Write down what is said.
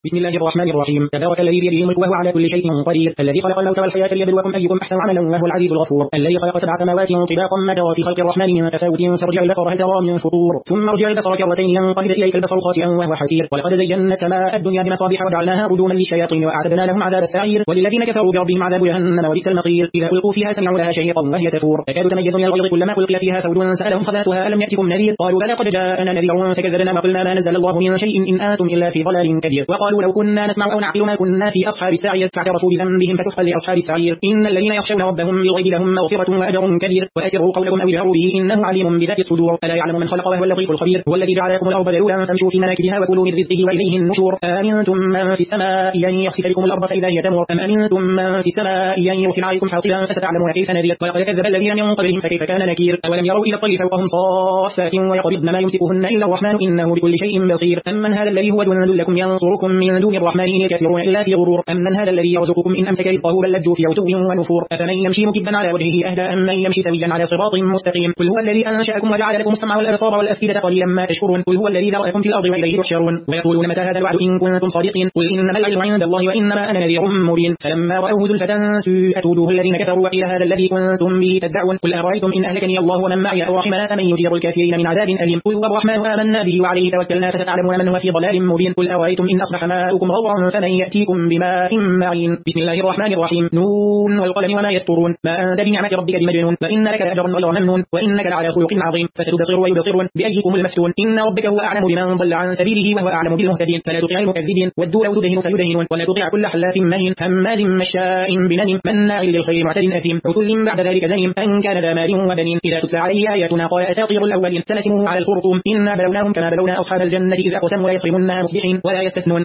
بسم الله الرحمن الرحيم. تبارك الذي بيده الملك وهو على كل شيء قدير، الذي خلق الموت والحياة ليبلوكم أيكم أحسن عملا وهو العزيز الغفور، الذي خلق 7 سماوات طباقا ما ترى في خلق الرحمن من تفاوت فارجع البصر هل ترى من فطور ثم ارجع البصر كرتين ينقلب إليك البصر خاسئا وهو حسير، ولقد زينا السماء الدنيا بمصابيح وجعلناها رجوما للشياطين وأعتدنا لهم عذاب السعير، وللذين كفروا بربهم عذاب جهنم وبئس المصير. إذا ألقوا فيها سمعوا لها شهيقا وهي تفور تكاد تميز من الغيظ كلما ألقي فيها فوج سألهم خزنتها ألم يأتكم نذير قالوا بلى قد جاءنا نذير فكذبنا وقلنا ما نزل الله من شيء إن أنتم إلا في ضلال كبير، وقالوا لو كنا نسمع أو نعقل ما كنا في أصحاب السعير فاعترفوا بذنبهم فسحقا لأصحاب السعير. إن الذين يخشون ربهم بالغيب لهم مغفرة وأجر كبير، وأسروا قولكم أو اجهروا به إنه عليم بذات الصدور، ألا يعلم من خلق وهو اللطيف الخبير. هو الذي جعل لكم الأرض ذلولا فامشوا في مناكبها وكلوا من رزقه وإليه النشور. أأمنتم من في السماء أن يخسف بكم الأرض فإذا هي تمر أم أمنتم من في السماء أن يرسل عليكم حاصبا فستعلمون كيف نذير. ولقد كذب الذين من قبلهم فكيف كان نكير. أولم يروا إلى الطير فوقهم صافات ويقبضن ما يمسكهن إلا الرحمن إنه بكل شيء بصير. أمن هذا الذي هو جند لكم ينصركم من دون الرحمن إن الكافرون إلا في غرور. أمن هذا الذي يرزقكم إن أمسك رزقه بل لجوا في عتو ونفور. أفمن يمشي مكبا على وجهه أهدى أم من يمشي سويا على صراط مستقيم. قل هو الذي أنشأكم وجعل لكم السمع والأبصار والأفئدة قليلا ما تشكرون. قل هو الذي ذرأكم في الأرض وإليه تحشرون. ويقولون متى هذا الوعد إن كنتم صادقين. قل إنما العلم عند الله وإنما أنا نذير مبين. فلما رأوه زلفة سيئت وجوه الذين كفروا وقيل هذا الذي كنتم به تدعون. قل أرأيتم إن أهلكني الله ومن معي أو رحمنا فمن يجير الكافرين من عذاب أليم. قل هو الرحمن آمنا به وعليه توكلنا فستعلمون من هو في ضلال مبين. قل أرأيتم إن أصبح ماؤكم غورا فمن يأتيكم بماء معين. بسم الله الرحمن الرحيم. نون والقلم وما يسطرون ما أنت بنعمة ربك بمجنون وإن لك لأجرا غير ممنون وإنك لعلى خلق عظيم. فستبصر ويبصرون بأيكم المفتون. إن ربك هو أعلم بمن ضل عن سبيله وهو أعلم بالمهتدين. فلا تطع المكذبين ودوا لو تدهن فيدهنون ولا تطع كل حلاف مهين هماز مشاء بنميم مناع للخير معتد أثيم عتل بعد ذلك زنيم أن كان ذا مال وبنين. إذا تتلى عليه آياتنا قال أساطير الأولين سنسمه على الخرطوم إنا بلوناهم كما بلونا أصحاب الجنة إذ أقسموا لا يصرمنها مصبحين ولا يستثنون.